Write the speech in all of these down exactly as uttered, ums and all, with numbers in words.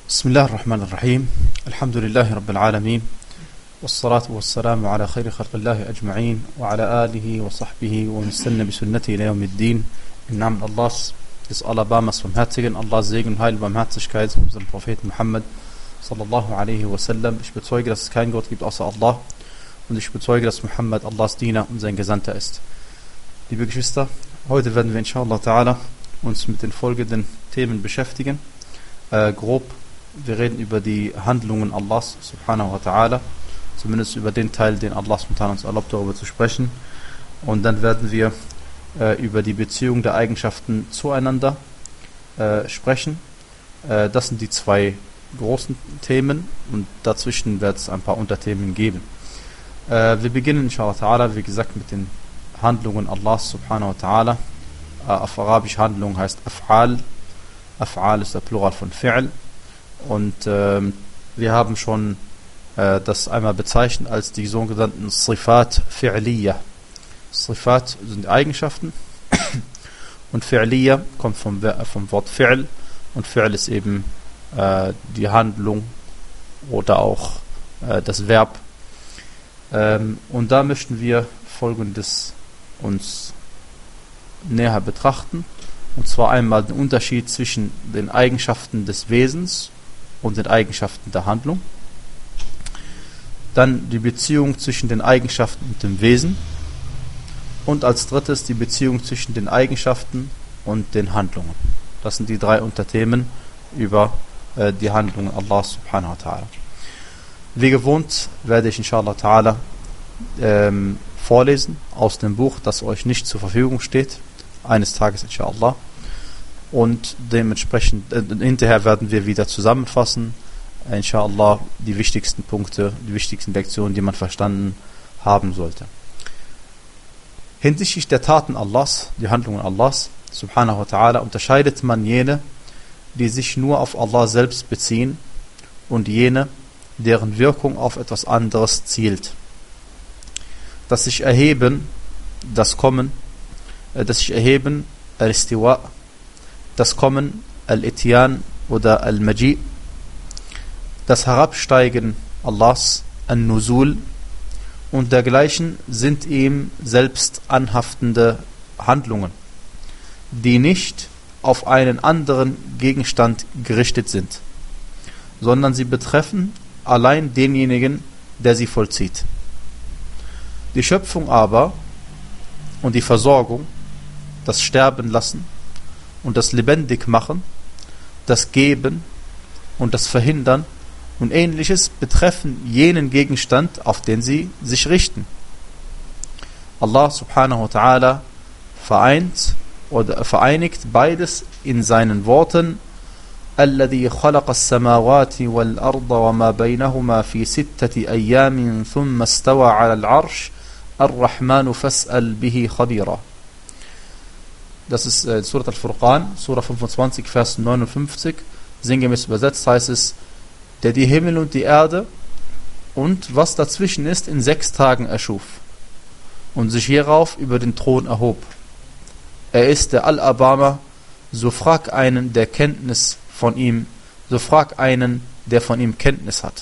بسم الله الرحمن الرحيم الحمد لله رب العالمين والصلاة والسلام على خير خلق الله أجمعين وعلى آله وصحبه ومن استنى بسنته إلى يوم الدين. Im Namen Allahs, des Alabamas Barmherzigen, Allahs Segen und Heil und Barmherzigkeit zu unserem Propheten Muhammad sallallahu alaihi wasallam. Ich bezeuge, dass es keinen Gott gibt außer Allah und ich bezeuge, dass Muhammad Allahs Diener und sein Gesandter ist. Liebe Geschwister, heute werden wir inshallah ta'ala uns mit den folgenden Themen beschäftigen. Äh, grob, wir reden über die Handlungen Allahs subhanahu wa ta'ala, zumindest über den Teil, den Allah subhanahu uns erlaubt, darüber zu sprechen. Und dann werden wir äh, über die Beziehung der Eigenschaften zueinander äh, sprechen. Äh, das sind die zwei großen Themen und dazwischen wird es ein paar Unterthemen geben. Äh, wir beginnen inshallah ta'ala, wie gesagt, mit den Handlungen Allahs subhanahu wa ta'ala. Äh, auf Arabisch Handlung heißt Af'al. Af'al ist der Plural von Fi'l. Und äh, wir haben schon äh, das einmal bezeichnet als die sogenannten Sifat Fi'liya. Sifat sind Eigenschaften und Fi'liya kommt vom, vom Wort Fi'l und Fi'l ist eben äh, die Handlung oder auch äh, das Verb. Ähm, und da möchten wir Folgendes uns näher betrachten. Und zwar einmal den Unterschied zwischen den Eigenschaften des Wesens und den Eigenschaften der Handlung. Dann die Beziehung zwischen den Eigenschaften und dem Wesen. Und als drittes die Beziehung zwischen den Eigenschaften und den Handlungen. Das sind die drei Unterthemen über äh, die Handlungen Allah subhanahu wa ta'ala. Wie gewohnt werde ich inshallah ta'ala ähm, vorlesen aus dem Buch, das euch nicht zur Verfügung steht. Eines Tages inshallah. Und dementsprechend äh, hinterher werden wir wieder zusammenfassen, äh, inshallah, die wichtigsten Punkte, die wichtigsten Lektionen, die man verstanden haben sollte. Hinsichtlich der Taten Allahs, die Handlungen Allahs, subhanahu wa ta'ala, unterscheidet man jene, die sich nur auf Allah selbst beziehen und jene, deren Wirkung auf etwas anderes zielt. Das sich erheben, das Kommen, äh, das sich erheben, al-Istiwa, das Kommen, Al-Ityan oder Al-Maji, das Herabsteigen Allahs, An-Nuzul und dergleichen sind ihm selbst anhaftende Handlungen, die nicht auf einen anderen Gegenstand gerichtet sind, sondern sie betreffen allein denjenigen, der sie vollzieht. Die Schöpfung aber und die Versorgung, das Sterben lassen und das lebendig machen, das Geben und das Verhindern und ähnliches betreffen jenen Gegenstand, auf den sie sich richten. Allah subhanahu wa ta'ala vereint oder vereinigt beides in seinen Worten: الذي خلق السماوات والأرض وما بينهما في ستة أيام ثم استوى على العرش الرحمن فاسأل به خبيرا. Das ist äh, Surat Al-Furqan, Surah fünfundzwanzig, Vers neunundfünfzig. Sinngemäß übersetzt heißt es: der die Himmel und die Erde und was dazwischen ist in sechs Tagen erschuf und sich hierauf über den Thron erhob. Er ist der Al-Abama, so frag einen, der Kenntnis von ihm, so frag einen, der von ihm Kenntnis hat.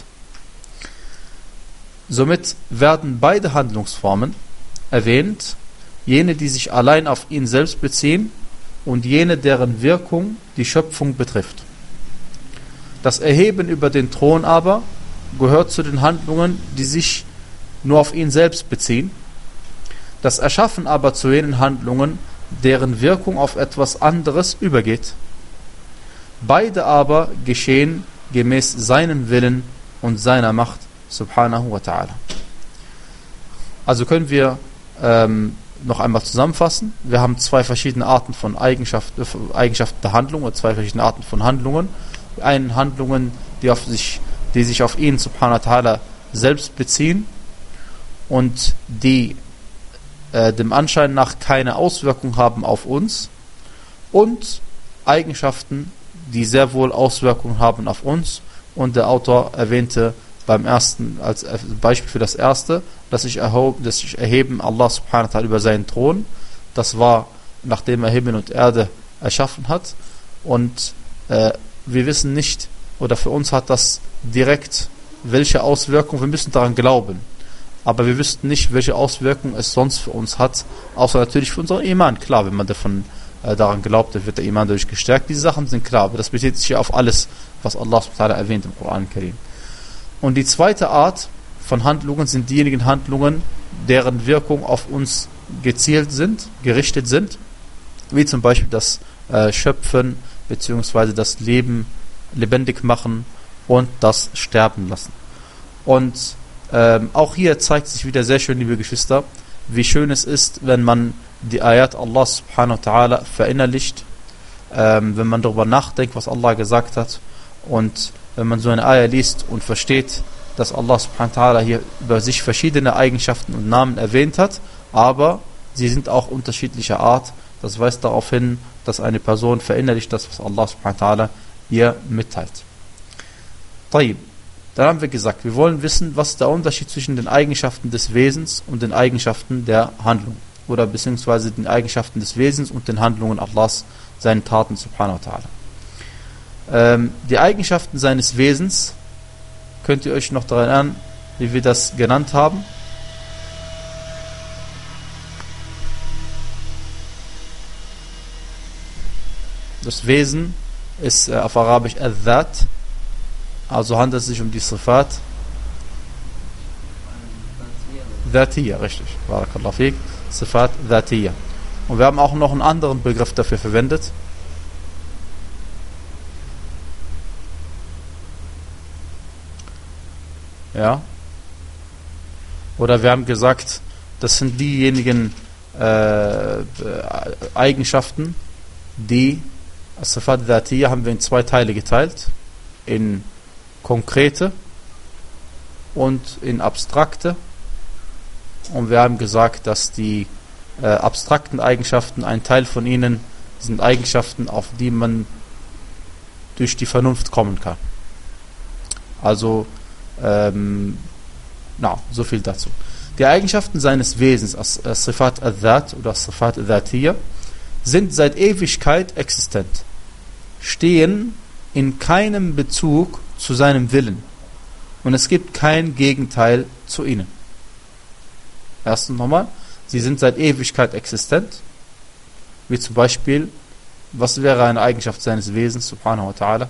Somit werden beide Handlungsformen erwähnt, jene, die sich allein auf ihn selbst beziehen und jene, deren Wirkung die Schöpfung betrifft. Das Erheben über den Thron aber gehört zu den Handlungen, die sich nur auf ihn selbst beziehen. Das Erschaffen aber zu jenen Handlungen, deren Wirkung auf etwas anderes übergeht. Beide aber geschehen gemäß seinem Willen und seiner Macht, subhanahu wa ta'ala. Also können wir ähm, noch einmal zusammenfassen. Wir haben zwei verschiedene Arten von Eigenschaften, Eigenschaften der Handlung oder zwei verschiedene Arten von Handlungen. Die einen Handlungen, die, auf sich, die sich auf ihn subhanahu wa ta'ala selbst beziehen und die äh, dem Anschein nach keine Auswirkung haben auf uns, und Eigenschaften, die sehr wohl Auswirkungen haben auf uns, und der Autor erwähnte beim ersten, als Beispiel für das erste, dass sich erhob, dass sich erheben Allah subhanahu wa ta'ala über seinen Thron. Das war, nachdem er Himmel und Erde erschaffen hat. Und äh, wir wissen nicht, oder für uns hat das direkt welche Auswirkungen, wir müssen daran glauben. Aber wir wüssten nicht, welche Auswirkungen es sonst für uns hat, außer natürlich für unseren Iman. Klar, wenn man davon äh, daran glaubt, dann wird der Iman dadurch gestärkt. Diese Sachen sind klar, aber das bezieht sich ja auf alles, was Allah subhanahu wa ta'ala erwähnt im Koran Karim. Und die zweite Art von Handlungen sind diejenigen Handlungen, deren Wirkung auf uns gezielt sind, gerichtet sind, wie zum Beispiel das äh, Schöpfen bzw. das Leben lebendig machen und das Sterben lassen. Und ähm, auch hier zeigt sich wieder sehr schön, liebe Geschwister, wie schön es ist, wenn man die Ayat Allah subhanahu wa ta'ala verinnerlicht, ähm, wenn man darüber nachdenkt, was Allah gesagt hat, und wenn man so eine Ayah liest und versteht, dass Allah subhanahu wa ta'ala hier über sich verschiedene Eigenschaften und Namen erwähnt hat, aber sie sind auch unterschiedlicher Art. Das weist darauf hin, dass eine Person verinnerlicht das, was Allah subhanahu wa ta'ala ihr mitteilt. Taib. Dann haben wir gesagt, wir wollen wissen, was ist der Unterschied zwischen den Eigenschaften des Wesens und den Eigenschaften der Handlung. Oder beziehungsweise den Eigenschaften des Wesens und den Handlungen Allahs, seinen Taten subhanahu wa ta'ala. Ähm, die Eigenschaften seines Wesens, könnt ihr euch noch daran erinnern, wie wir das genannt haben? Das Wesen ist äh, auf Arabisch al-Dhat, also handelt es sich um die Sifat Dhatiyya, richtig. Barakallahu fik. Sifat Dhatiyya. Und wir haben auch noch einen anderen Begriff dafür verwendet. Ja. Oder wir haben gesagt, das sind diejenigen äh, Eigenschaften, die Sifat Dhatiyya haben wir in zwei Teile geteilt. In konkrete und in abstrakte. Und wir haben gesagt, dass die äh, abstrakten Eigenschaften, ein Teil von ihnen sind Eigenschaften, auf die man durch die Vernunft kommen kann. Also, ähm, na, so viel dazu. Die Eigenschaften seines Wesens, as, as Sifat al-Dhat oder as Sifat al-Dhatiyya, sind seit Ewigkeit existent, stehen in keinem Bezug zu seinem Willen und es gibt kein Gegenteil zu ihnen. Erstens nochmal, sie sind seit Ewigkeit existent, wie zum Beispiel, was wäre eine Eigenschaft seines Wesens, subhanahu wa ta'ala?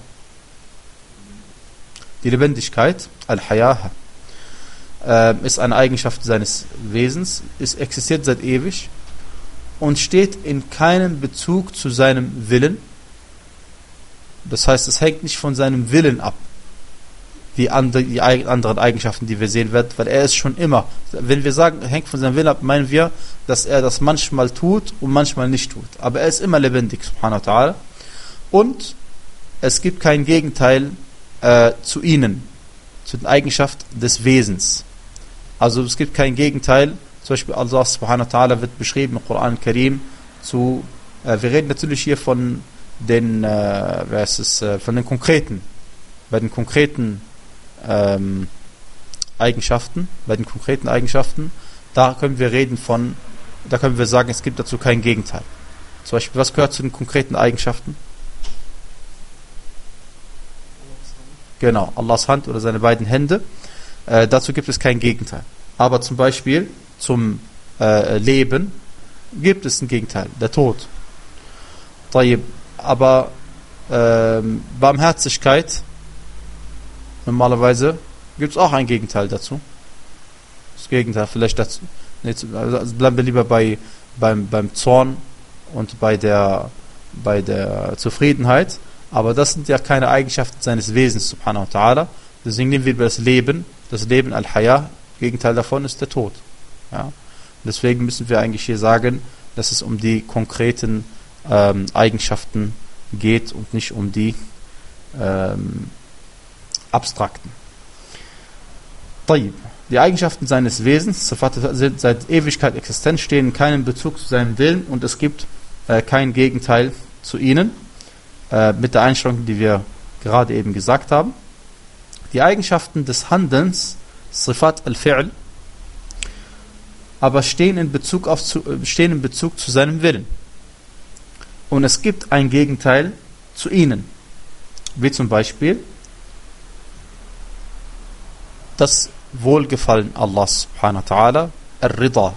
Die Lebendigkeit, al-Hayah, äh, ist eine Eigenschaft seines Wesens, ist, existiert seit ewig und steht in keinem Bezug zu seinem Willen. Das heißt, es hängt nicht von seinem Willen ab, wie andere, die anderen Eigenschaften, die wir sehen werden, weil er ist schon immer, wenn wir sagen, hängt von seinem Willen ab, meinen wir, dass er das manchmal tut und manchmal nicht tut. Aber er ist immer lebendig, subhanahu wa ta'ala. Und es gibt kein Gegenteil äh, zu ihnen, zu den Eigenschaften des Wesens. Also es gibt kein Gegenteil, zum Beispiel Allah subhanahu wa ta'ala wird beschrieben im Koran Karim zu, äh, wir reden natürlich hier von den, äh, wer ist es, äh, von den konkreten, bei den konkreten ähm, Eigenschaften, bei den konkreten Eigenschaften, da können wir reden von, da können wir sagen, es gibt dazu kein Gegenteil. Zum Beispiel, was gehört zu den konkreten Eigenschaften? Genau, Allahs Hand oder seine beiden Hände. Äh, dazu gibt es kein Gegenteil. Aber zum Beispiel zum äh, Leben gibt es ein Gegenteil, der Tod. Aber ähm, Barmherzigkeit, normalerweise gibt es auch ein Gegenteil dazu. Das Gegenteil vielleicht dazu. Also bleiben wir lieber bei, beim, beim Zorn und bei der, bei der Zufriedenheit. Aber das sind ja keine Eigenschaften seines Wesens, subhanahu wa ta'ala. Deswegen nehmen wir das Leben, das Leben al-Hayah, Gegenteil davon ist der Tod. Ja? Deswegen müssen wir eigentlich hier sagen, dass es um die konkreten ähm, Eigenschaften geht und nicht um die ähm, abstrakten. Die Eigenschaften seines Wesens sind seit Ewigkeit existent, stehen in keinem Bezug zu seinem Willen und es gibt äh, kein Gegenteil zu ihnen, äh, mit der Einstellung, die wir gerade eben gesagt haben. Die Eigenschaften des Handelns, Sifat al-Fi'l, aber stehen in Bezug auf zu, stehen in Bezug zu seinem Willen. Und es gibt ein Gegenteil zu ihnen. Wie zum Beispiel das Wohlgefallen Allahs subhanahu wa ta'ala, Ar-Rida.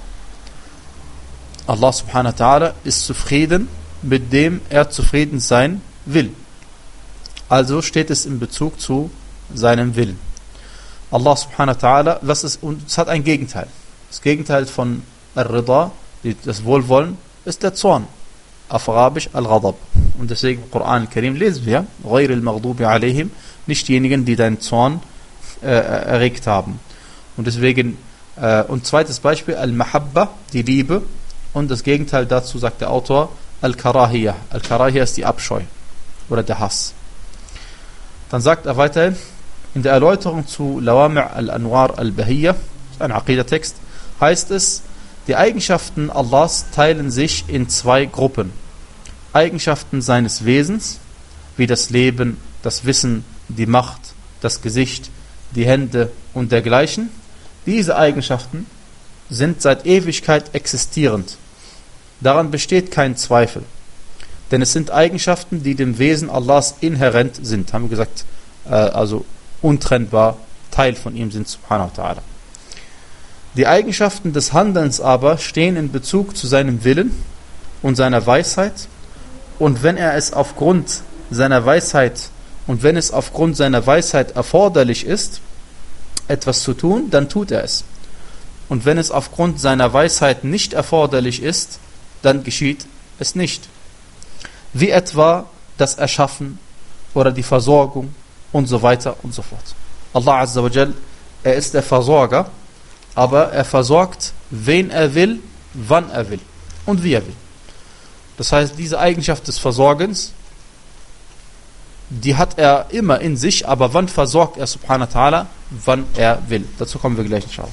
Allah subhanahu wa ta'ala ist zufrieden, mit dem er zufrieden sein will. Also steht es in Bezug zu seinem Willen. Allah subhanahu wa ta'ala, was ist, und es hat ein Gegenteil. Das Gegenteil von Ar-Rida, das Wohlwollen, ist der Zorn. Auf Arabisch Al-Ghadab. Und deswegen im Koran al-Karim lesen wir, غَيْرِ الْمَغْضُوبِ عَلَيْهِمْ, nicht diejenigen, die deinen Zorn äh, erregt haben. Und deswegen, äh, und zweites Beispiel, Al-Mahabba, die Liebe. Und das Gegenteil dazu sagt der Autor, Al-Karahiyah. Al-Karahiyah ist die Abscheu oder der Hass. Dann sagt er weiterhin, in der Erläuterung zu Lawami' al-Anwar al-Bahiyya, ein Aqidah-Text, heißt es, die Eigenschaften Allahs teilen sich in zwei Gruppen. Eigenschaften seines Wesens, wie das Leben, das Wissen, die Macht, das Gesicht, die Hände und dergleichen. Diese Eigenschaften sind seit Ewigkeit existierend. Daran besteht kein Zweifel. Denn es sind Eigenschaften, die dem Wesen Allahs inhärent sind. Haben wir gesagt, äh, also untrennbar Teil von ihm sind, subhanahu wa ta'ala. Die Eigenschaften des Handelns aber stehen in Bezug zu seinem Willen und seiner Weisheit. Und wenn er es aufgrund seiner Weisheit und wenn es aufgrund seiner Weisheit erforderlich ist, etwas zu tun, dann tut er es. Und wenn es aufgrund seiner Weisheit nicht erforderlich ist, dann geschieht es nicht. Wie etwa das Erschaffen oder die Versorgung und so weiter und so fort. Allah Azza wa Jal, er ist der Versorger, aber er versorgt, wen er will, wann er will und wie er will. Das heißt, diese Eigenschaft des Versorgens, die hat er immer in sich, aber wann versorgt er subhanahu wa ta'ala, wann er will. Dazu kommen wir gleich inshallah.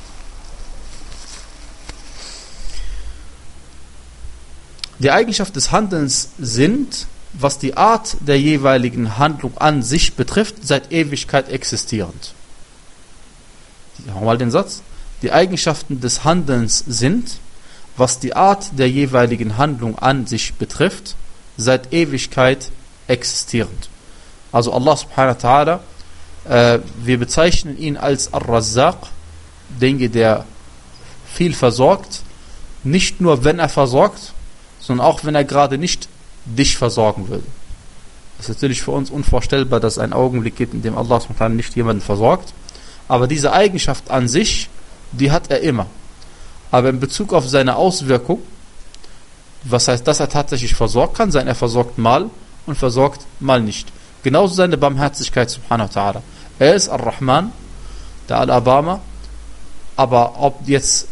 Die Eigenschaft des Handelns sind, was die Art der jeweiligen Handlung an sich betrifft, seit Ewigkeit existierend. Nochmal den Satz. Die Eigenschaften des Handelns sind, was die Art der jeweiligen Handlung an sich betrifft, seit Ewigkeit existierend. Also Allah subhanahu wa ta'ala, äh, wir bezeichnen ihn als Ar-Razzaq, denke, der viel versorgt, nicht nur wenn er versorgt, sondern auch wenn er gerade nicht dich versorgen will. Das ist natürlich für uns unvorstellbar, dass es einen Augenblick gibt, in dem Allah subhanahu wa ta'ala nicht jemanden versorgt. Aber diese Eigenschaft an sich, die hat er immer. Aber in Bezug auf seine Auswirkung, was heißt, dass er tatsächlich versorgt, kann sein, er versorgt mal und versorgt mal nicht. Genauso seine Barmherzigkeit, subhanahu wa ta'ala. Er ist Ar-Rahman, der Al-Abama, aber ob jetzt,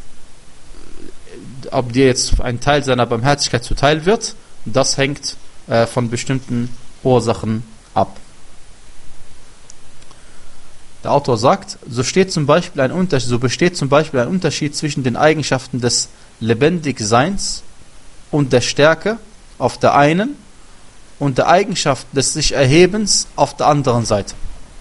ob dir jetzt ein Teil seiner Barmherzigkeit zuteil wird, das hängt äh, von bestimmten Ursachen ab. Der Autor sagt, so, steht zum Beispiel ein Unterschied, so besteht zum Beispiel ein Unterschied zwischen den Eigenschaften des Lebendigseins und der Stärke auf der einen und der Eigenschaft des sich Erhebens auf der anderen Seite.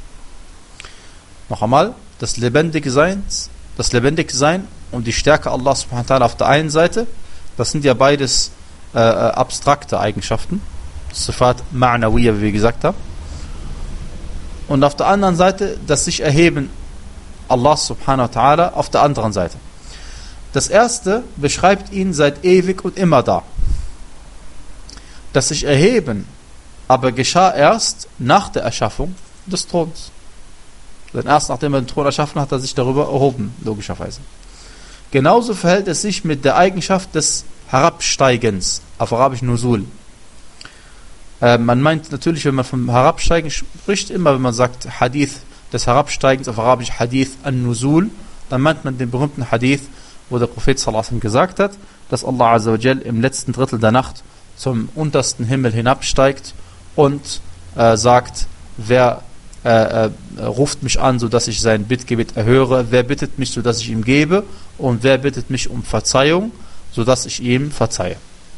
Noch einmal, das Lebendigsein, das Lebendigsein und die Stärke Allah subhanahu wa ta'ala auf der einen Seite, das sind ja beides äh, abstrakte Eigenschaften. Sifat Ma'nawiyya, wie wir gesagt haben. Und auf der anderen Seite das sich Erheben Allah subhanahu wa ta'ala auf der anderen Seite. Das erste beschreibt ihn seit ewig und immer da. Das sich Erheben aber geschah erst nach der Erschaffung des Throns. Denn erst nachdem er den Thron erschaffen hat, hat er sich darüber erhoben, logischerweise. Genauso verhält es sich mit der Eigenschaft des Herabsteigens, auf Arabisch Nuzul. Äh, man meint natürlich, wenn man vom Herabsteigen spricht, immer wenn man sagt Hadith des Herabsteigens, auf Arabisch Hadith an-Nuzul, dann meint man den berühmten Hadith, wo der Prophet sallallahu alaihi wasallam gesagt hat, dass Allah azza wa jal im letzten Drittel der Nacht zum untersten Himmel hinabsteigt und äh, sagt, wer äh, äh, ruft mich an, sodass ich sein Bittgebet erhöre, wer bittet mich, sodass ich ihm gebe, und wer bittet mich um Verzeihung, sodass ich ihm verzeihe.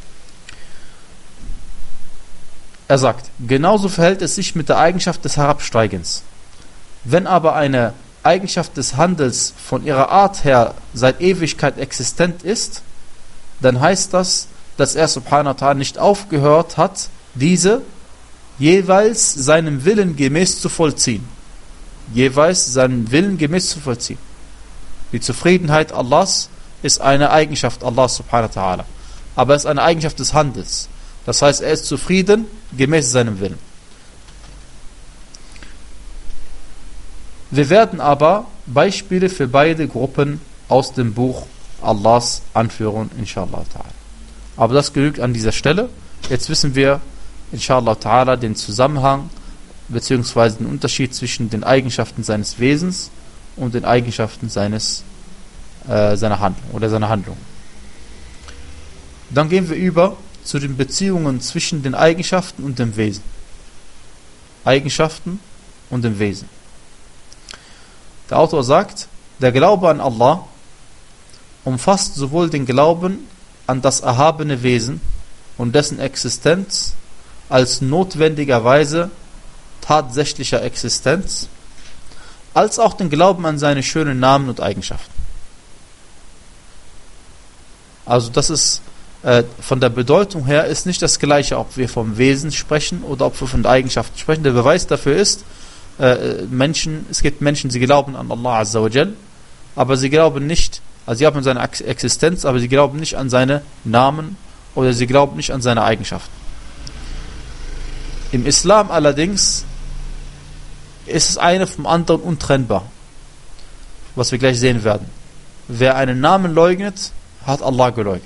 Er sagt, genauso verhält es sich mit der Eigenschaft des Herabsteigens. Wenn aber eine Eigenschaft des Handels von ihrer Art her seit Ewigkeit existent ist, dann heißt das, dass er subhanahu wa ta'ala nicht aufgehört hat, diese jeweils seinem Willen gemäß zu vollziehen. jeweils seinen Willen gemäß zu vollziehen. Die Zufriedenheit Allahs ist eine Eigenschaft Allahs subhanahu wa ta'ala. Aber es ist eine Eigenschaft des Handels. Das heißt, er ist zufrieden gemäß seinem Willen. Wir werden aber Beispiele für beide Gruppen aus dem Buch Allahs anführen, inshallah ta'ala. Aber das genügt an dieser Stelle. Jetzt wissen wir, inshallah ta'ala, den Zusammenhang bzw. den Unterschied zwischen den Eigenschaften seines Wesens und den Eigenschaften seines, äh, seiner Handlung oder seiner Handlung. Dann gehen wir über zu den Beziehungen zwischen den Eigenschaften und dem Wesen. Eigenschaften und dem Wesen. Der Autor sagt, der Glaube an Allah umfasst sowohl den Glauben an das erhabene Wesen und dessen Existenz als notwendigerweise tatsächlicher Existenz, als auch den Glauben an seine schönen Namen und Eigenschaften. Also das ist äh, von der Bedeutung her ist nicht das gleiche, ob wir vom Wesen sprechen oder ob wir von den Eigenschaften sprechen. Der Beweis dafür ist, äh, Menschen, es gibt Menschen, sie glauben an Allah Azza wa Jal, aber sie glauben nicht, also sie haben seine Existenz, aber sie glauben nicht an seine Namen oder sie glauben nicht an seine Eigenschaften. Im Islam allerdings ist es eine vom anderen untrennbar, was wir gleich sehen werden. Wer einen Namen leugnet, hat Allah geleugnet.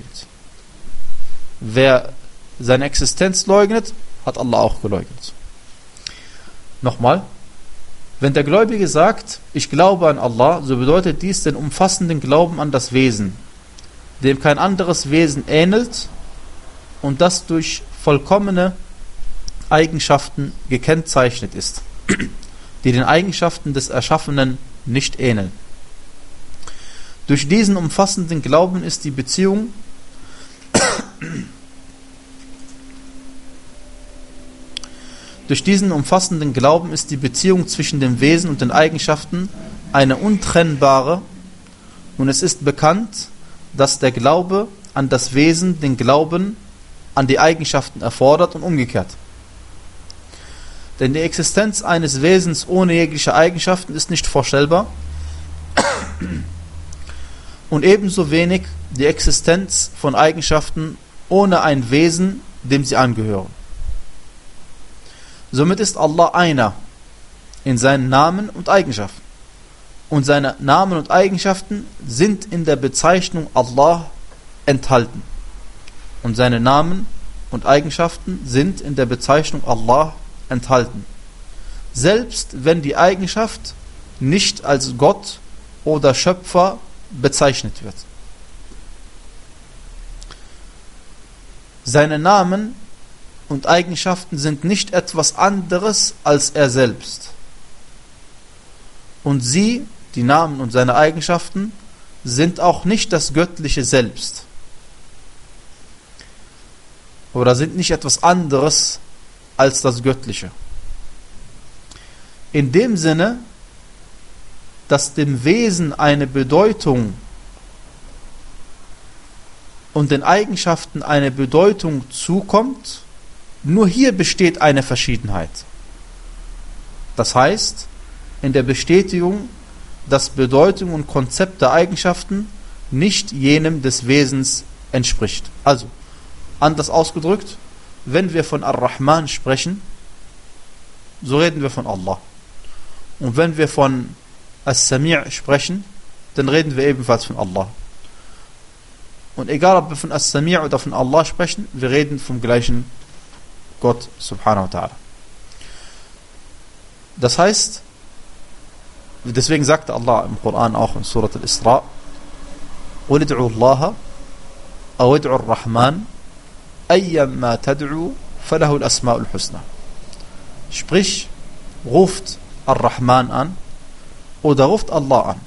Wer seine Existenz leugnet, hat Allah auch geleugnet. Nochmal, wenn der Gläubige sagt, ich glaube an Allah, so bedeutet dies den umfassenden Glauben an das Wesen, dem kein anderes Wesen ähnelt und das durch vollkommene Eigenschaften gekennzeichnet ist, die den Eigenschaften des Erschaffenen nicht ähneln. Durch diesen umfassenden Glauben ist die Beziehung Durch diesen umfassenden Glauben ist die Beziehung zwischen dem Wesen und den Eigenschaften eine untrennbare, und es ist bekannt, dass der Glaube an das Wesen den Glauben an die Eigenschaften erfordert und umgekehrt. Denn die Existenz eines Wesens ohne jegliche Eigenschaften ist nicht vorstellbar und ebenso wenig die Existenz von Eigenschaften ohne ein Wesen, dem sie angehören. Somit ist Allah einer in seinen Namen und Eigenschaften. Und seine Namen und Eigenschaften sind in der Bezeichnung Allah enthalten. Und seine Namen und Eigenschaften sind in der Bezeichnung Allah enthalten. Selbst wenn die Eigenschaft nicht als Gott oder Schöpfer bezeichnet wird. Seine Namen und Eigenschaften sind nicht etwas anderes als er selbst. Und sie, die Namen und seine Eigenschaften, sind auch nicht das göttliche Selbst. Oder sind nicht etwas anderes als das Göttliche. In dem Sinne, dass dem Wesen eine Bedeutung und den Eigenschaften eine Bedeutung zukommt, nur hier besteht eine Verschiedenheit. Das heißt, in der Bestätigung, dass Bedeutung und Konzept der Eigenschaften nicht jenem des Wesens entspricht. Also, anders ausgedrückt, wenn wir von Ar-Rahman sprechen, so reden wir von Allah. Und wenn wir von As-Sami' sprechen, dann reden wir ebenfalls von Allah. Und egal, ob wir von As-Sami' oder von Allah sprechen, wir reden vom gleichen Gott subhanahu wa ta'ala. Das heißt, deswegen sagte Allah im Koran auch in Surat Al-Isra, قُلِ ادْعُوا اللَّهَ أَوْ ادْعُوا الرَّحْمَنَ أَيَّمَّا تَدْعُوا فَلَهُ الْأَسْمَاءُ الْحُسْنَى. Sprich, ruft Ar-Rahman an oder ruft Allah an.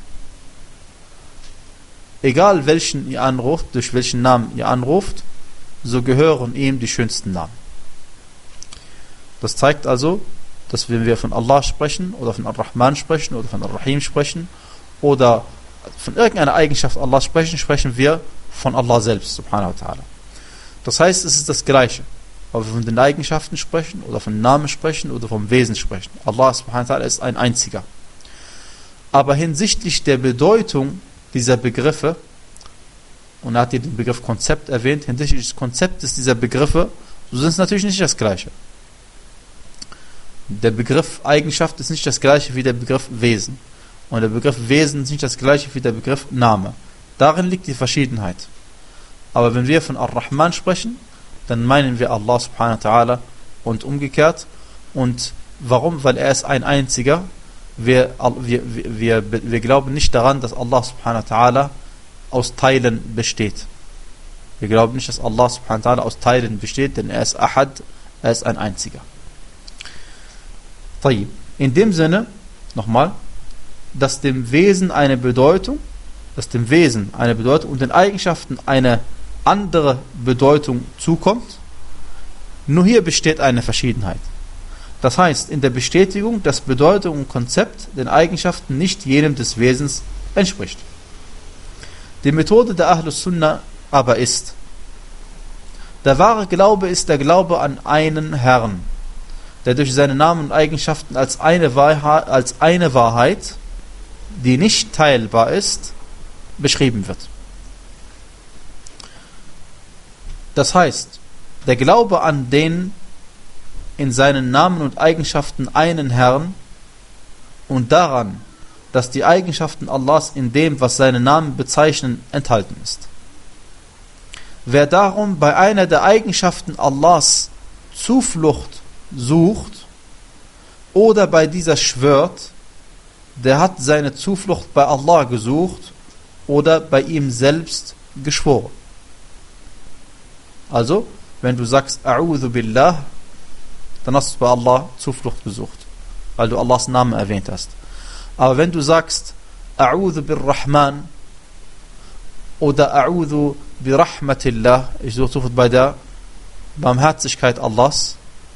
Egal welchen ihr anruft, durch welchen Namen ihr anruft, so gehören ihm die schönsten Namen. Das zeigt also, dass wenn wir von Allah sprechen oder von Ar-Rahman sprechen oder von Ar-Rahim sprechen oder von irgendeiner Eigenschaft Allah sprechen, sprechen wir von Allah selbst, subhanahu wa ta'ala. Das heißt, es ist das Gleiche. Ob wir von den Eigenschaften sprechen oder von Namen sprechen oder vom Wesen sprechen. Allah subhanahu wa ta'ala ist ein einziger. Aber hinsichtlich der Bedeutung dieser Begriffe, und er hat hier den Begriff Konzept erwähnt, hinsichtlich des Konzeptes dieser Begriffe, so sind es natürlich nicht das Gleiche. Der Begriff Eigenschaft ist nicht das Gleiche wie der Begriff Wesen. Und der Begriff Wesen ist nicht das Gleiche wie der Begriff Name. Darin liegt die Verschiedenheit. Aber wenn wir von Ar-Rahman sprechen, dann meinen wir Allah subhanahu wa ta'ala und umgekehrt. Und warum? Weil er ist ein einziger. Wir, wir, wir, wir glauben nicht daran, dass Allah subhanahu wa ta'ala aus Teilen besteht. Wir glauben nicht, dass Allah subhanahu wa ta'ala aus Teilen besteht, denn er ist Ahad, er ist ein einziger. In dem Sinne, nochmal, dass dem Wesen eine Bedeutung, dass dem Wesen eine Bedeutung und den Eigenschaften eine andere Bedeutung zukommt, nur hier besteht eine Verschiedenheit. Das heißt, in der Bestätigung, dass Bedeutung und Konzept den Eigenschaften nicht jenem des Wesens entspricht. Die Methode der Ahlus Sunnah aber ist: Der wahre Glaube ist der Glaube an einen Herrn, der durch seine Namen und Eigenschaften als eine Wahrheit, als eine Wahrheit, die nicht teilbar ist, beschrieben wird. Das heißt, der Glaube an den in seinen Namen und Eigenschaften einen Herrn und daran, dass die Eigenschaften Allahs in dem, was seine Namen bezeichnen, enthalten ist. Wer darum bei einer der Eigenschaften Allahs Zuflucht sucht oder bei dieser schwört, der hat seine Zuflucht bei Allah gesucht oder bei ihm selbst geschworen. Also, wenn du sagst A'udhu Billah, dann hast du bei Allah Zuflucht gesucht, weil du Allahs Namen erwähnt hast. Aber wenn du sagst A'udhu Birrahman oder A'udhu Birahmatillah, ich suche Zuflucht bei der Barmherzigkeit Allahs,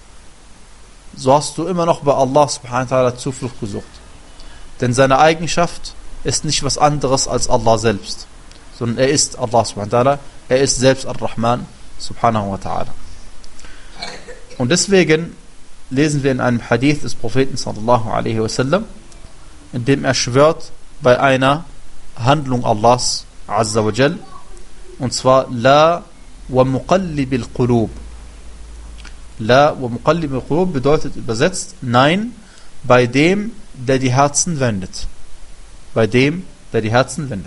so hast du immer noch bei Allah subhanahu wa ta'ala Zuflucht gesucht. Denn seine Eigenschaft ist nicht was anderes als Allah selbst, sondern er ist Allah subhanahu wa ta'ala, er ist selbst Ar-Rahman subhanahu wa ta'ala. Und deswegen lesen wir in einem Hadith des Propheten sallallahu alaihi wasallam, in dem er schwört bei einer Handlung Allahs azza wa jal, und zwar La wa muqallibil qulub. La wa muqallibil qulub bedeutet übersetzt Nein bei dem, der die Herzen wendet. Bei dem, der die Herzen wendet.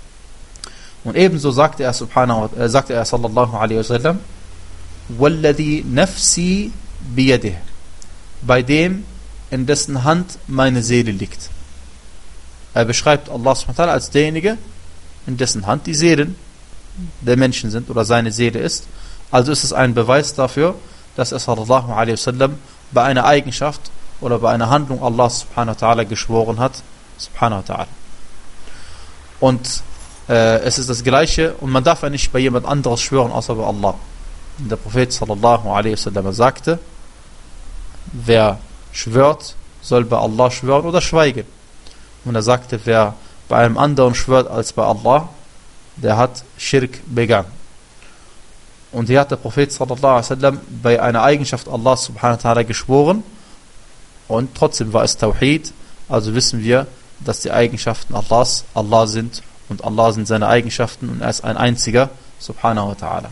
Und ebenso sagte er subhanahu äh, sagte er sallallahu alaihi wasallam, Walladhi nafsi biyadih, bei dem, in dessen Hand meine Seele liegt. Er beschreibt Allah subhanahu wa ta'ala als derjenige, in dessen Hand die Seelen der Menschen sind oder seine Seele ist. Also ist es ein Beweis dafür, dass er sallallahu alaihi wasallam bei einer Eigenschaft oder bei einer Handlung Allah subhanahu wa ta'ala geschworen hat, subhanahu wa ta'ala. Und äh, es ist das Gleiche, und man darf ja nicht bei jemand anderes schwören, außer bei Allah. Der Prophet sallallahu alaihi wasallam sagte, wer schwört, soll bei Allah schwören oder schweigen. Und er sagte, wer bei einem anderen schwört als bei Allah, der hat Schirk begangen. Und hier hat der Prophet sallallahu alaihi wasallam bei einer Eigenschaft Allah subhanahu wa ta'ala geschworen, und trotzdem war es Tawhid. Also wissen wir, dass die Eigenschaften Allahs Allah sind, und Allah sind seine Eigenschaften, und er ist ein einziger subhanahu wa ta'ala.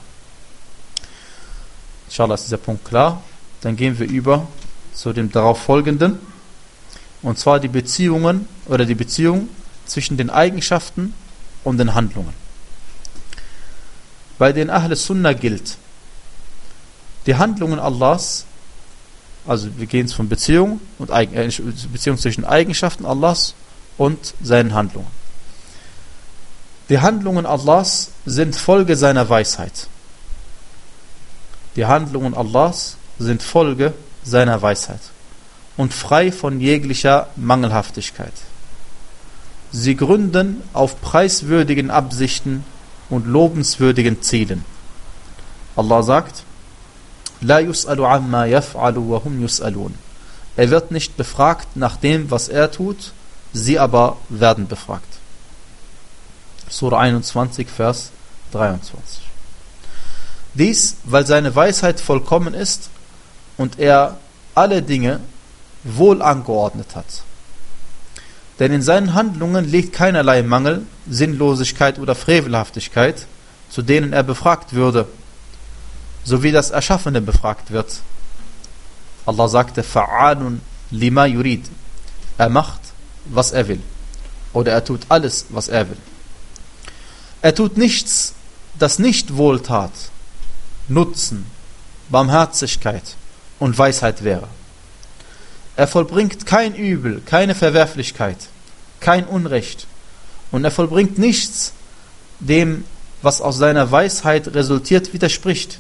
Inshallah ist dieser Punkt klar. Dann gehen wir über zu dem darauf folgenden, und zwar die Beziehungen oder die Beziehung zwischen den Eigenschaften und den Handlungen. Bei den Ahl Sunnah gilt, die Handlungen Allahs, also wir gehen von Beziehung und äh, Beziehung zwischen Eigenschaften Allahs und seinen Handlungen. Die Handlungen Allahs sind Folge seiner Weisheit. Die Handlungen Allahs sind Folge seiner Weisheit und frei von jeglicher Mangelhaftigkeit. Sie gründen auf preiswürdigen Absichten und lobenswürdigen Zielen. Allah sagt, La yus'alu amma yaf'alu wa hum yus'alun. Er wird nicht befragt nach dem, was er tut, sie aber werden befragt. Surah einundzwanzig, Vers dreiundzwanzig. Dies, weil seine Weisheit vollkommen ist und er alle Dinge wohl angeordnet hat. Denn in seinen Handlungen liegt keinerlei Mangel, Sinnlosigkeit oder Frevelhaftigkeit, zu denen er befragt würde, so wie das Erschaffene befragt wird. Allah sagte, Fa'alun lima yurid. Er macht, was er will. Oder er tut alles, was er will. Er tut nichts, das nicht Wohltat, Nutzen, Barmherzigkeit und Weisheit wäre. Er vollbringt kein Übel, keine Verwerflichkeit, kein Unrecht. Und er vollbringt nichts, dem, was aus seiner Weisheit resultiert, widerspricht.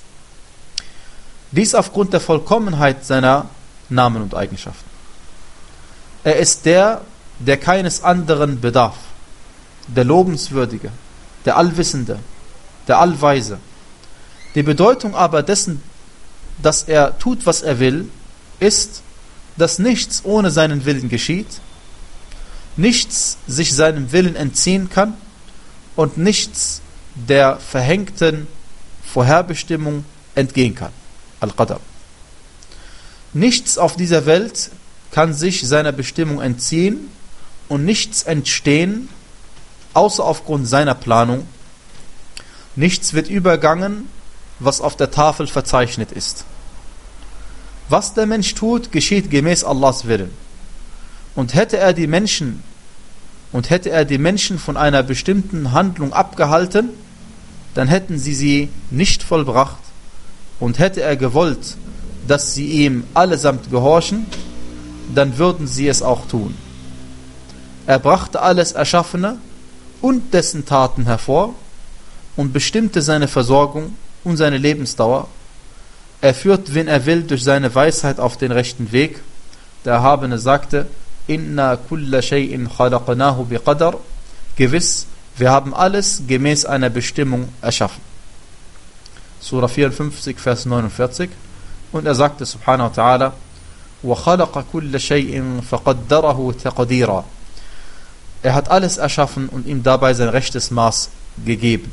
Dies aufgrund der Vollkommenheit seiner Namen und Eigenschaften. Er ist der, der keines anderen bedarf, der Lobenswürdige, der Allwissende, der Allweise. Die Bedeutung aber dessen, dass er tut, was er will, ist, dass nichts ohne seinen Willen geschieht, nichts sich seinem Willen entziehen kann und nichts der verhängten Vorherbestimmung entgehen kann. Al-Qadar. Nichts auf dieser Welt kann sich seiner Bestimmung entziehen und nichts entstehen, außer aufgrund seiner Planung. Nichts wird übergangen, was auf der Tafel verzeichnet ist. Was der Mensch tut, geschieht gemäß Allahs Willen. Und hätte er die Menschen und hätte er die Menschen von einer bestimmten Handlung abgehalten, dann hätten sie sie nicht vollbracht. Und hätte er gewollt, dass sie ihm allesamt gehorchen, dann würden sie es auch tun. Er brachte alles Erschaffene und dessen Taten hervor und bestimmte seine Versorgung und seine Lebensdauer. Er führt, wen er will, durch seine Weisheit auf den rechten Weg. Der Erhabene sagte, Inna kulla shay'in khalaqnahu biqadar. Gewiss, wir haben alles gemäß einer Bestimmung erschaffen. Surah vierundfünfzig, Vers neunundvierzig. Und er sagte, subhanahu wa ta'ala, وَخَلَقَ كُلَّ شَيْءٍ فَقَدَّرَهُ تَقْدِيرًا. Er hat alles erschaffen und ihm dabei sein rechtes Maß gegeben.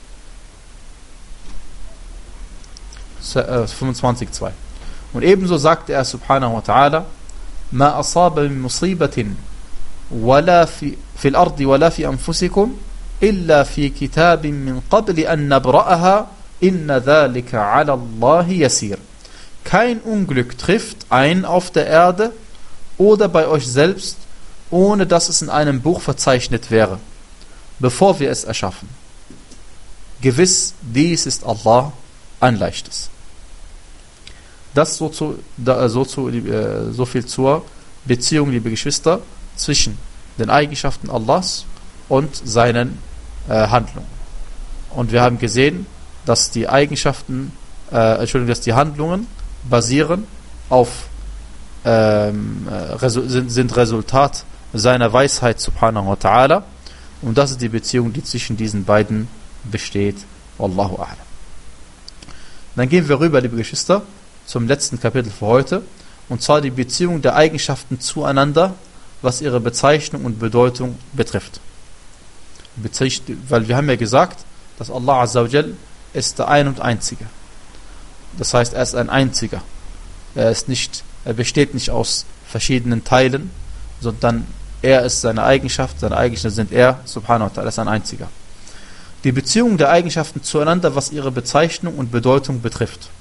fünfundzwanzig, zwei. Und ebenso sagte er, subhanahu wa ta'ala, مَا أَصَابَ مِن مُصِيبَةٍ وَلَا فِي الْأَرْضِ وَلَا فِي أَنفُسِكُمْ إِلَّا فِي كِتَابٍ مِّن قَبْلِ أَن نَّبْرَأَهَا إِنَّ ذَلِكَ عَلَى اللَّهِ يَسِيرٌ. Kein Unglück trifft ein auf der Erde oder bei euch selbst, ohne dass es in einem Buch verzeichnet wäre, bevor wir es erschaffen. Gewiss, dies ist Allah ein Leichtes. Das so, zu, da, so, zu, äh, so viel zur Beziehung, liebe Geschwister, zwischen den Eigenschaften Allahs und seinen äh, Handlungen. Und wir haben gesehen, dass die Eigenschaften, äh, Entschuldigung, dass die Handlungen basieren auf, ähm, Resu- sind, sind Resultat seiner Weisheit, subhanahu wa ta'ala. Und das ist die Beziehung, die zwischen diesen beiden besteht. Wallahu a'lam. Dann gehen wir rüber, liebe Geschwister, zum letzten Kapitel für heute. Und zwar die Beziehung der Eigenschaften zueinander, was ihre Bezeichnung und Bedeutung betrifft. Weil wir haben ja gesagt, dass Allah Azza wa Jal ist der Ein und Einzige. Das heißt, er ist ein Einziger. Er ist nicht, er besteht nicht aus verschiedenen Teilen, sondern er ist seine Eigenschaft, seine Eigenschaften sind er, subhanahu wa ta'ala, ist ein Einziger. Die Beziehung der Eigenschaften zueinander, was ihre Bezeichnung und Bedeutung betrifft.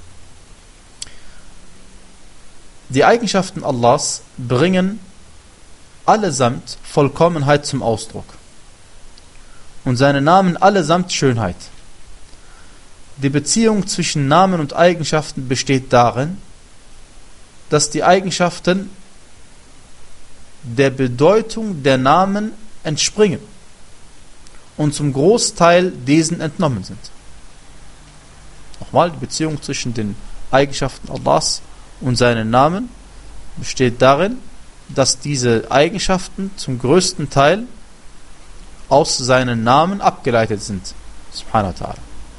Die Eigenschaften Allahs bringen allesamt Vollkommenheit zum Ausdruck und seine Namen allesamt Schönheit. Die Beziehung zwischen Namen und Eigenschaften besteht darin, dass die Eigenschaften der Bedeutung der Namen entspringen und zum Großteil diesen entnommen sind. Nochmal, die Beziehung zwischen den Eigenschaften Allahs und seinen Namen besteht darin, dass diese Eigenschaften zum größten Teil aus seinen Namen abgeleitet sind. Subhanahu wa ta'ala.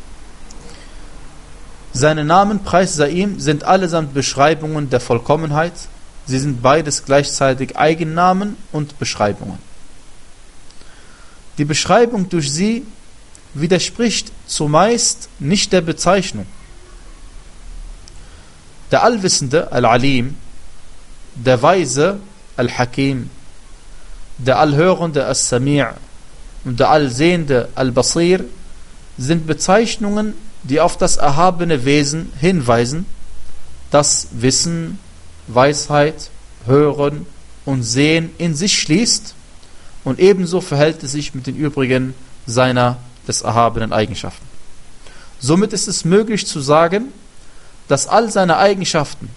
Seine Namen, Preis sei ihm, sind allesamt Beschreibungen der Vollkommenheit. Sie sind beides gleichzeitig Eigennamen und Beschreibungen. Die Beschreibung durch sie widerspricht zumeist nicht der Bezeichnung. Der Allwissende, Al-Alim, der Weise, Al-Hakim, der Allhörende As-Sami' und der Allsehende Al-Basir sind Bezeichnungen, die auf das erhabene Wesen hinweisen, das Wissen, Weisheit, Hören und Sehen in sich schließt, und ebenso verhält es sich mit den übrigen seiner des erhabenen Eigenschaften. Somit ist es möglich zu sagen, dass all seine Eigenschaften,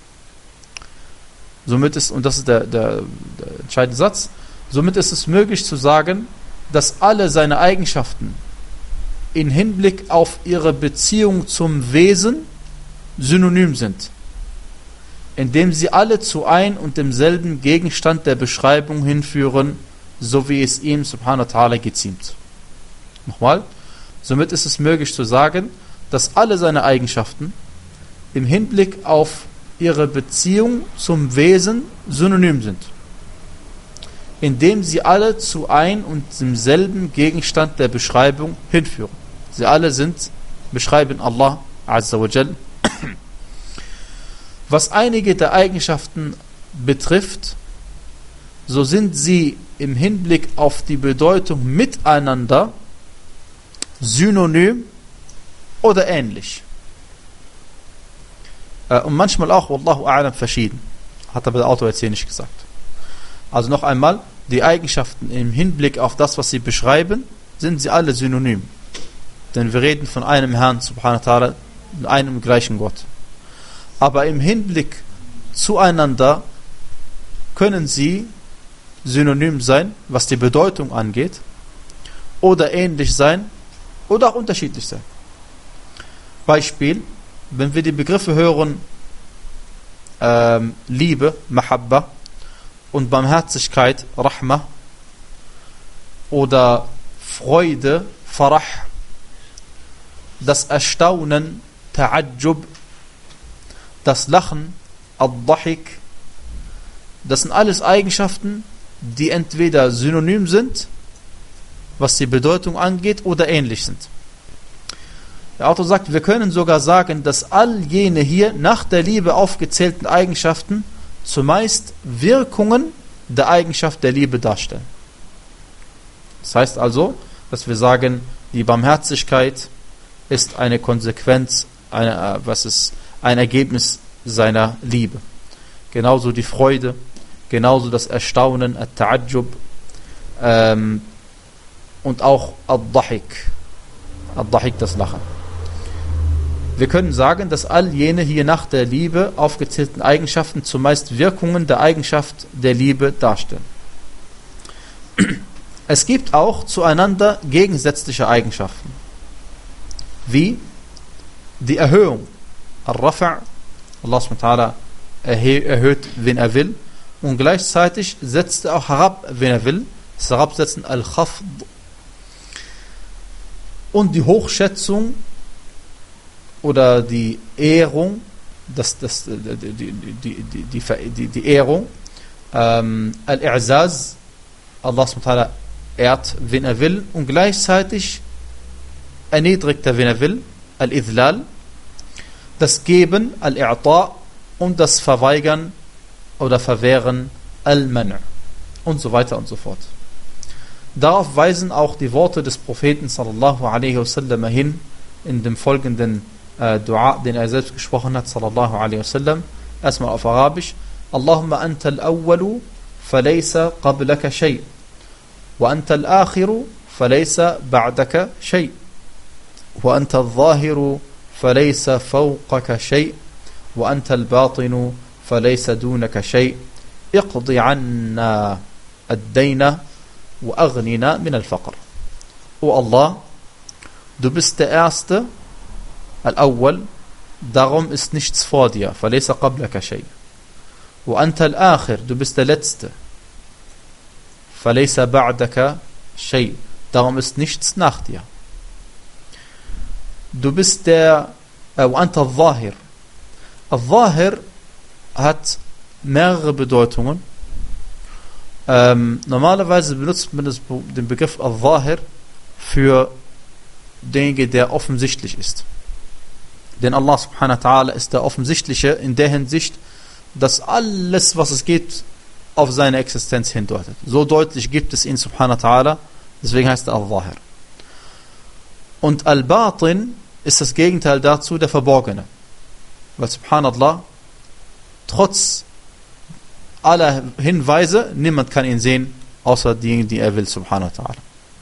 somit ist, und das ist der, der, der entscheidende Satz, somit ist es möglich zu sagen, dass alle seine Eigenschaften in Hinblick auf ihre Beziehung zum Wesen synonym sind, indem sie alle zu ein und demselben Gegenstand der Beschreibung hinführen, so wie es ihm subhanahu wa ta'ala geziemt. Nochmal, somit ist es möglich zu sagen, dass alle seine Eigenschaften im Hinblick auf ihre Beziehung zum Wesen synonym sind, indem sie alle zu ein und demselben Gegenstand der Beschreibung hinführen. Sie alle sind, beschreiben Allah Azza wa Jal. Was einige der Eigenschaften betrifft, so sind sie im Hinblick auf die Bedeutung miteinander synonym oder ähnlich. Äh, und manchmal auch, Wallahu a'lam, verschieden. Hat aber der Autor jetzt hier nicht gesagt. Also noch einmal, die Eigenschaften im Hinblick auf das, was sie beschreiben, sind sie alle synonym. Denn wir reden von einem Herrn, subhanahu wa ta'ala, einem gleichen Gott. Aber im Hinblick zueinander können sie synonym sein, was die Bedeutung angeht, oder ähnlich sein, oder auch unterschiedlich sein. Beispiel, wenn wir die Begriffe hören, ähm, Liebe, Mahabba, und Barmherzigkeit, Rahma, oder Freude, Farah, das Erstaunen, Ta'ajjub, das Lachen, Ad-Dahik, das sind alles Eigenschaften, die entweder synonym sind, was die Bedeutung angeht, oder ähnlich sind. Der Autor sagt, wir können sogar sagen, dass all jene hier nach der Liebe aufgezählten Eigenschaften zumeist Wirkungen der Eigenschaft der Liebe darstellen. Das heißt also, dass wir sagen, die Barmherzigkeit ist eine Konsequenz, eine, was ist ein Ergebnis seiner Liebe. Genauso die Freude, genauso das Erstaunen, At-Ta'ajjub, ähm, und auch Ad-Dahik, Ad-Dahik, das Lachen. Wir können sagen, dass all jene hier nach der Liebe aufgezählten Eigenschaften zumeist Wirkungen der Eigenschaft der Liebe darstellen. Es gibt auch zueinander gegensätzliche Eigenschaften, wie die Erhöhung, Al-Rafa', Allah subhanahu wa ta'ala erhöht, wen er will, und gleichzeitig setzt er auch herab, wen er will, das Herabsetzen, Al-Khafd, und die Hochschätzung oder die Ehrung, das, das, die, die, die, die, die, die Ehrung, ähm, Al-I'zaz, Allah subhanahu wa ta'ala ehrt, wen er will, und gleichzeitig erniedrigt er, wen er will, Al-Idhlal, das Geben, Al-I'ta', und das Verweigern oder Verwehren, Al-Man' und so weiter und so fort. Darauf weisen auch die Worte des Propheten sallallahu alaihi wasallam hin, in dem folgenden äh, Dua, den er selbst gesprochen hat, sallallahu alaihi wasallam. Erstmal auf Arabisch: Allahumma anta al-awwalu falaysa qablaka shay, wa anta al-akhiru falaysa ba'daka shay, wa anta al-zahiru falaysa fawqaka shay, wa anta al-batinu falaysa dunaka shay, iqdi 'anna ad-dayna wa aghnina min al-faqr. O Allah, du bist der Erste, Al-Awwal, darum ist nichts vor dir, falaysa qablaka shay. Wa anta al-akhir, du bist der Letzte, falaysa ba'daka shay, darum ist nichts nach dir. Du bist der, wa anta al-Zahir. Al-Zahir hat mehrere Bedeutungen. Ähm, normalerweise benutzt man das, den Begriff Al-Zahir für denjenigen, der offensichtlich ist. Denn Allah subhanahu wa ta'ala ist der Offensichtliche in der Hinsicht, dass alles, was es geht, auf seine Existenz hindeutet. So deutlich gibt es ihn subhanahu wa ta'ala, deswegen heißt er Al-Zahir. Und Al-Batin ist das Gegenteil dazu, der Verborgene. Weil subhanallah, trotz aller Hinweise, niemand kann ihn sehen, außer diejenigen, die er will, subhanahu wa ta'ala.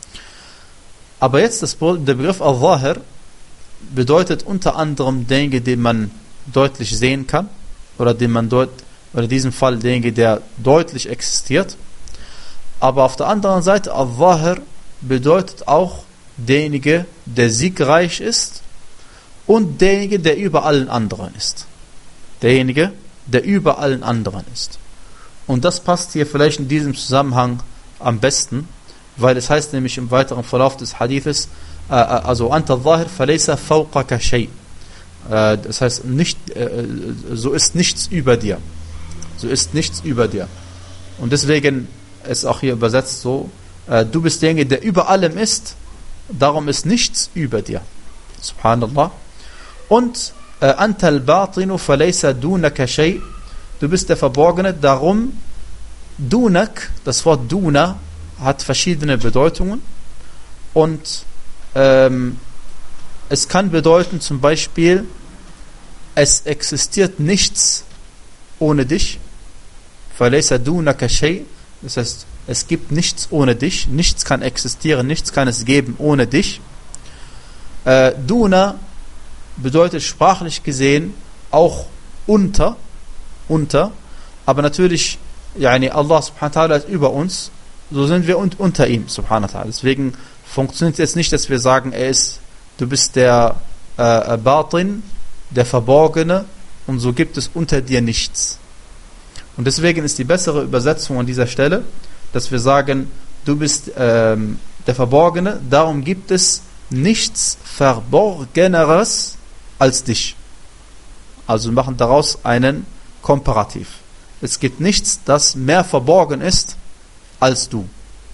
Aber jetzt das, der Begriff Al-Zahir bedeutet unter anderem denjenigen, den man deutlich sehen kann, oder den man dort, oder in diesem Fall derjenige, der deutlich existiert. Aber auf der anderen Seite, Al-Zahir bedeutet auch derjenige, der siegreich ist und derjenige, der über allen anderen ist. Derjenige, der über allen anderen ist. Und das passt hier vielleicht in diesem Zusammenhang am besten, weil es heißt nämlich im weiteren Verlauf des Hadithes, äh, also Anta Zahir falaysa fawqaka shay. Äh, das heißt, nicht, äh, so ist nichts über dir. So ist nichts über dir. Und deswegen ist auch hier übersetzt so, äh, du bist derjenige, der über allem ist, darum ist nichts über dir. Subhanallah. Und Anta al-Batinu falaysa dunaka shay. Du bist der Verborgene, darum Dunak, das Wort Duna hat verschiedene Bedeutungen und ähm, es kann bedeuten zum Beispiel, es existiert nichts ohne dich. Falaysa dunaka shay. Das heißt, es gibt nichts ohne dich, nichts kann existieren, nichts kann es geben ohne dich. Äh, Duna bedeutet sprachlich gesehen auch unter, unter, aber natürlich, yani Allah subhanahu wa ta'ala ist über uns, so sind wir un- unter ihm, subhanahu wa ta'ala. Deswegen funktioniert es jetzt nicht, dass wir sagen, er ist, du bist der äh, Batin, der Verborgene, und so gibt es unter dir nichts. Und deswegen ist die bessere Übersetzung an dieser Stelle, dass wir sagen, du bist ähm, der Verborgene, darum gibt es nichts Verborgeneres als dich. Also wir machen daraus einen Komparativ. Es gibt nichts, das mehr verborgen ist als du.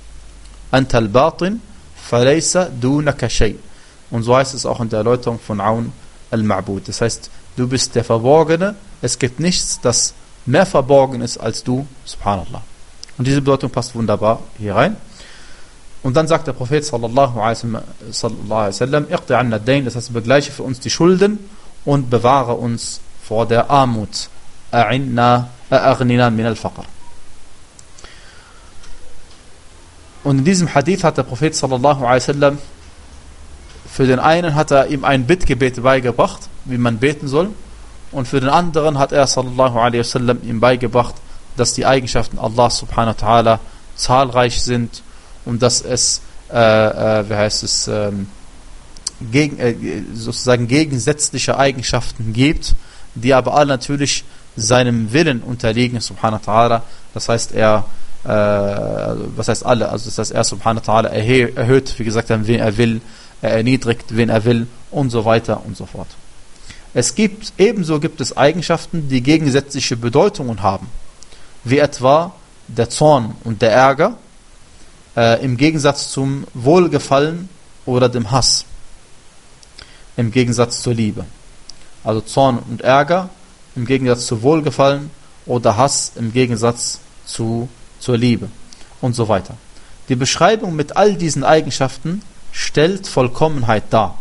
Anta al-Batin falaysa dunaka shay. Und so heißt es auch in der Erläuterung von Aun al-Ma'bud. Das heißt, du bist der Verborgene, es gibt nichts, das mehr verborgen ist als du, subhanallah. Und diese Bedeutung passt wunderbar hier rein. Und dann sagt der Prophet sallallahu alaihi wasallam, iqti anna ad-dayn, das heißt, begleiche für uns die Schulden und bewahre uns vor der Armut. A'inna a'aghnina min al-faqr. Und in diesem Hadith hat der Prophet sallallahu alaihi wasallam, für den einen hat er ihm ein Bittgebet beigebracht, wie man beten soll, und für den anderen hat er sallallahu alaihi wasallam ihm beigebracht, dass die Eigenschaften Allah subhanahu wa ta'ala zahlreich sind und dass es, äh, äh, wie heißt es, ähm, gegen, äh, sozusagen gegensätzliche Eigenschaften gibt, die aber alle natürlich seinem Willen unterliegen, subhanahu wa ta'ala. Das heißt, er, äh, was heißt alle? Also das heißt, er subhanahu wa ta'ala erhö- erhöht, wie gesagt, wen er will, er erniedrigt, wen er will und so weiter und so fort. Es gibt, ebenso gibt es Eigenschaften, die gegensätzliche Bedeutungen haben, wie etwa der Zorn und der Ärger, äh, im Gegensatz zum Wohlgefallen oder dem Hass, im Gegensatz zur Liebe. Also Zorn und Ärger im Gegensatz zu Wohlgefallen oder Hass im Gegensatz zu, zur Liebe und so weiter. Die Beschreibung mit all diesen Eigenschaften stellt Vollkommenheit dar.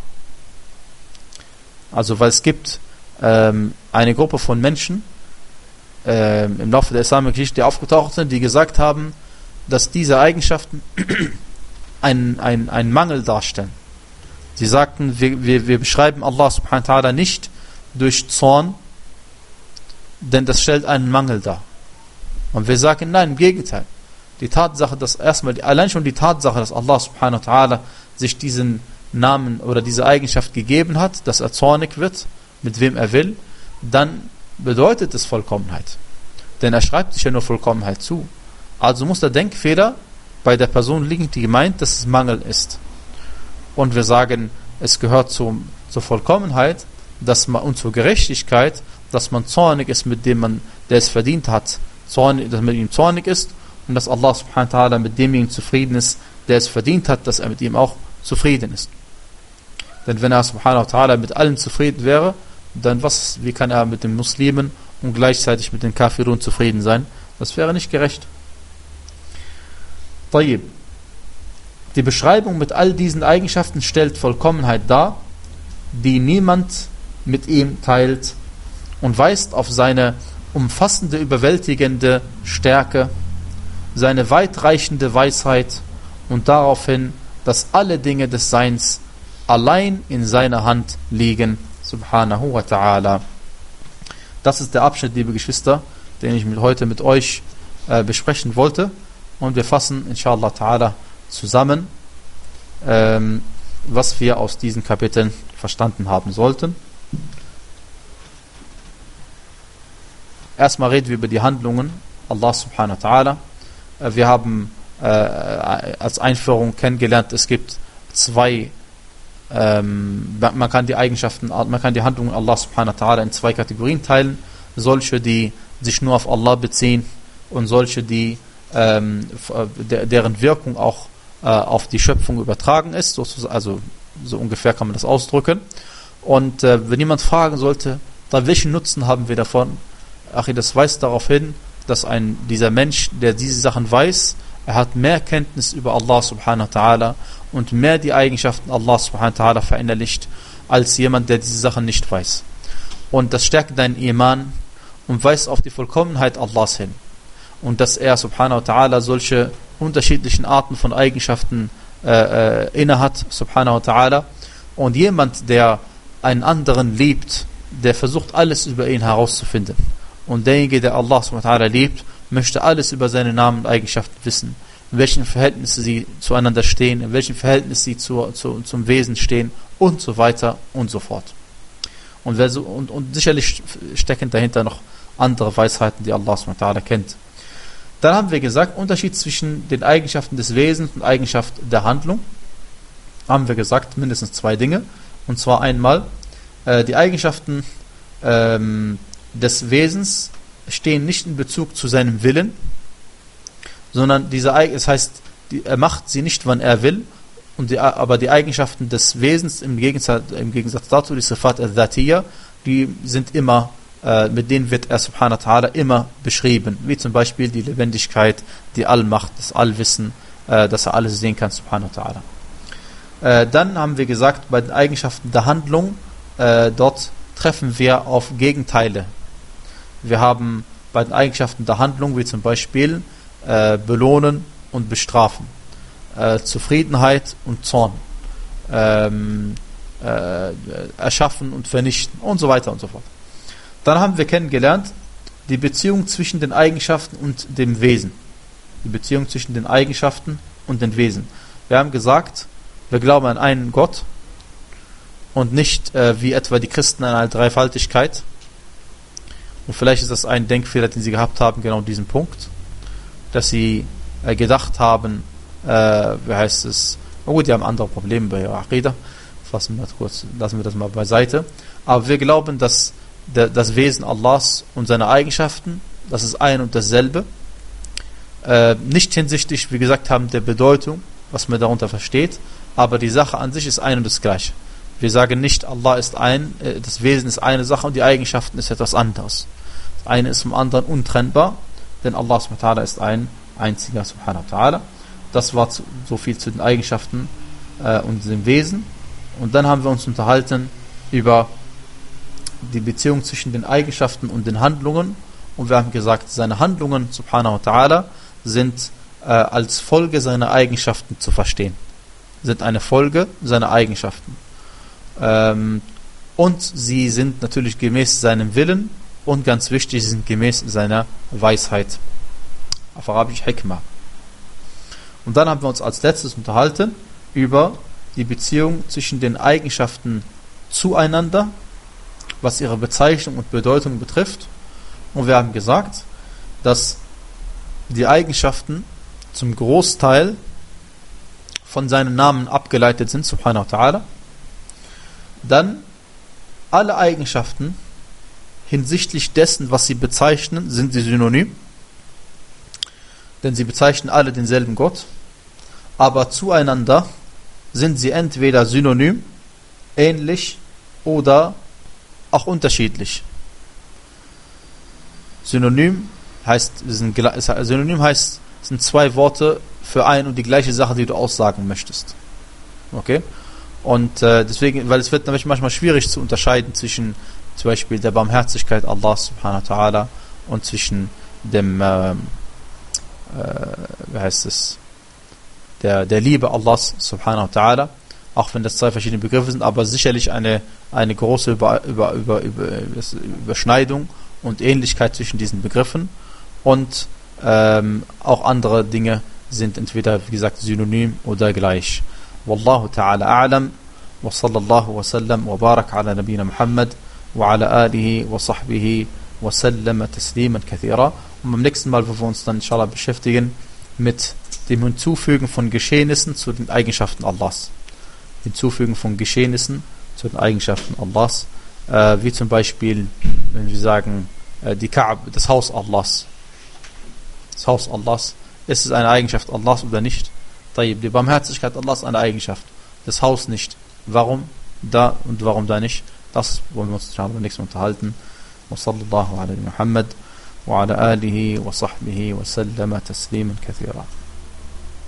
Also weil es gibt ähm, eine Gruppe von Menschen ähm, im Laufe der islamischen Geschichte, die aufgetaucht sind, die gesagt haben, dass diese Eigenschaften einen ein Mangel darstellen. Sie sagten, wir, wir, wir beschreiben Allah subhanahu wa ta'ala nicht durch Zorn, denn das stellt einen Mangel dar. Und wir sagen, nein, im Gegenteil. Die Tatsache, dass erstmal, allein schon die Tatsache, dass Allah subhanahu wa ta'ala sich diesen Namen oder diese Eigenschaft gegeben hat, dass er zornig wird, mit wem er will, dann bedeutet es Vollkommenheit. Denn er schreibt sich ja nur Vollkommenheit zu. Also muss der Denkfehler bei der Person liegen, die meint, dass es Mangel ist. Und wir sagen, es gehört zum, zur Vollkommenheit, dass man, und zur Gerechtigkeit, dass man zornig ist, mit dem man, der es verdient hat, zornig, dass man mit ihm zornig ist, und dass Allah subhanahu wa ta'ala mit demjenigen zufrieden ist, der es verdient hat, dass er mit ihm auch zufrieden ist. Denn wenn er subhanahu wa ta'ala mit allen zufrieden wäre, dann was, wie kann er mit den Muslimen und gleichzeitig mit den Kafirun zufrieden sein? Das wäre nicht gerecht. Tayyib. Die Beschreibung mit all diesen Eigenschaften stellt Vollkommenheit dar, die niemand mit ihm teilt, und weist auf seine umfassende, überwältigende Stärke, seine weitreichende Weisheit und darauf hin, dass alle Dinge des Seins allein in seiner Hand liegen, subhanahu wa ta'ala. Das ist der Abschnitt, liebe Geschwister, den ich mit heute mit euch äh, besprechen wollte, und wir fassen inshallah ta'ala zusammen, ähm, was wir aus diesen Kapiteln verstanden haben sollten. Erstmal reden wir über die Handlungen Allah subhanahu wa ta'ala. Äh, wir haben äh, als Einführung kennengelernt, es gibt zwei, ähm, man kann die Eigenschaften, man kann die Handlungen Allah subhanahu wa ta'ala in zwei Kategorien teilen. Solche, die sich nur auf Allah beziehen, und solche, die ähm, deren Wirkung auch äh, auf die Schöpfung übertragen ist, also so ungefähr kann man das ausdrücken. Und äh, wenn jemand fragen sollte, da welchen Nutzen haben wir davon? Ach, das weist darauf hin, dass ein, dieser Mensch, der diese Sachen weiß, er hat mehr Kenntnis über Allah subhanahu wa ta'ala und mehr die Eigenschaften Allah subhanahu wa ta'ala verinnerlicht, als jemand, der diese Sachen nicht weiß. Und das stärkt deinen Iman und weist auf die Vollkommenheit Allahs hin. Und dass er subhanahu wa ta'ala solche unterschiedlichen Arten von Eigenschaften äh, äh, innehat, subhanahu wa ta'ala. Und jemand, der einen anderen liebt, der versucht alles über ihn herauszufinden. Und derjenige, der Allah subhanahu wa ta'ala liebt, möchte alles über seine Namen und Eigenschaften wissen. In welchen Verhältnissen sie zueinander stehen, in welchem Verhältnis sie zu, zu, zum Wesen stehen und so weiter und so fort. Und, wer so, und, und sicherlich stecken dahinter noch andere Weisheiten, die Allah subhanahu wa ta'ala kennt. Dann haben wir gesagt, Unterschied zwischen den Eigenschaften des Wesens und Eigenschaften der Handlung. Haben wir gesagt, mindestens zwei Dinge. Und zwar einmal, äh, die Eigenschaften ähm, des Wesens stehen nicht in Bezug zu seinem Willen, sondern diese, das heißt, die, er macht sie nicht, wann er will, und die, aber die Eigenschaften des Wesens im Gegensatz, im Gegensatz dazu, die Sifat al-Dhatiyya, die sind immer, äh, mit denen wird er subhanahu wa ta'ala immer beschrieben, wie zum Beispiel die Lebendigkeit, die Allmacht, das Allwissen, äh, dass er alles sehen kann, subhanahu wa ta'ala. Äh, dann haben wir gesagt, bei den Eigenschaften der Handlung, äh, dort treffen wir auf Gegenteile. Wir haben bei den Eigenschaften der Handlung, wie zum Beispiel äh, belohnen und bestrafen, äh, Zufriedenheit und Zorn, ähm, äh, erschaffen und vernichten und so weiter und so fort. Dann haben wir kennengelernt die Beziehung zwischen den Eigenschaften und dem Wesen. Die Beziehung zwischen den Eigenschaften und den Wesen. Wir haben gesagt, wir glauben an einen Gott und nicht äh, wie etwa die Christen an eine Dreifaltigkeit. Und vielleicht ist das ein Denkfehler, den sie gehabt haben, genau diesen Punkt, dass sie äh, gedacht haben, äh, wie heißt es, oh gut, die haben andere Probleme bei ihrer Aqidah, fassen wir das kurz, lassen wir das mal beiseite, aber wir glauben, dass der, das Wesen Allahs und seine Eigenschaften, das ist ein und dasselbe, äh, nicht hinsichtlich, wie gesagt haben, der Bedeutung, was man darunter versteht, aber die Sache an sich ist ein und das Gleiche. Wir sagen nicht, Allah ist ein, äh, das Wesen ist eine Sache und die Eigenschaften ist etwas anderes. Das eine ist vom anderen untrennbar, denn Allah subhanahu wa ta'ala ist ein einziger subhanahu wa ta'ala. Das war zu, so viel zu den Eigenschaften äh, und dem Wesen. Und dann haben wir uns unterhalten über die Beziehung zwischen den Eigenschaften und den Handlungen. Und wir haben gesagt, seine Handlungen subhanahu wa ta'ala sind äh, als Folge seiner Eigenschaften zu verstehen. Sind eine Folge seiner Eigenschaften. Ähm, und sie sind natürlich gemäß seinem Willen und ganz wichtig, sie sind gemäß seiner Weisheit. Auf Arabisch Hikmah. Und dann haben wir uns als letztes unterhalten über die Beziehung zwischen den Eigenschaften zueinander, was ihre Bezeichnung und Bedeutung betrifft. Und wir haben gesagt, dass die Eigenschaften zum Großteil von seinen Namen abgeleitet sind, subhanahu wa ta'ala. Dann alle Eigenschaften hinsichtlich dessen, was sie bezeichnen, sind sie synonym. Denn sie bezeichnen alle denselben Gott. Aber zueinander sind sie entweder synonym, ähnlich oder auch unterschiedlich. Synonym heißt, sind, Synonym heißt, sind zwei Worte für ein und die gleiche Sache, die du aussagen möchtest. Okay? Und äh, deswegen, weil es wird nämlich manchmal schwierig zu unterscheiden zwischen zum Beispiel der Barmherzigkeit Allah subhanahu wa ta'ala und zwischen dem, äh, äh, wie heißt es, der, der Liebe Allahs subhanahu wa ta'ala, auch wenn das zwei verschiedene Begriffe sind, aber sicherlich eine, eine große Über, Über, Über, Über, Überschneidung und Ähnlichkeit zwischen diesen Begriffen und ähm, auch andere Dinge sind entweder, wie gesagt, synonym oder gleich. Wallahu ta'ala a'lam wa sallallahu wa sallam wa barak ala nabina Muhammad wa ala alihi wa sahbihi wa sallama tasliman kathira. Und beim nächsten Mal, wo wir uns dann inshallah beschäftigen mit dem Hinzufügen von Geschehnissen zu den Eigenschaften Allahs. Hinzufügen von Geschehnissen zu den Eigenschaften Allahs, äh, wie zum Beispiel, wenn wir sagen, äh, die Ka'b, das Haus Allahs. Das Haus Allahs, ist es eine Eigenschaft Allahs oder nicht? Die Barmherzigkeit Allahs ist eine Eigenschaft, das Haus nicht. Warum da und warum da nicht? Das wollen wir uns beim nächsten Mal unterhalten. Wa sallallahu ala Muhammad wa ala alihi wa sahbihi wa sallama tasliman kathira.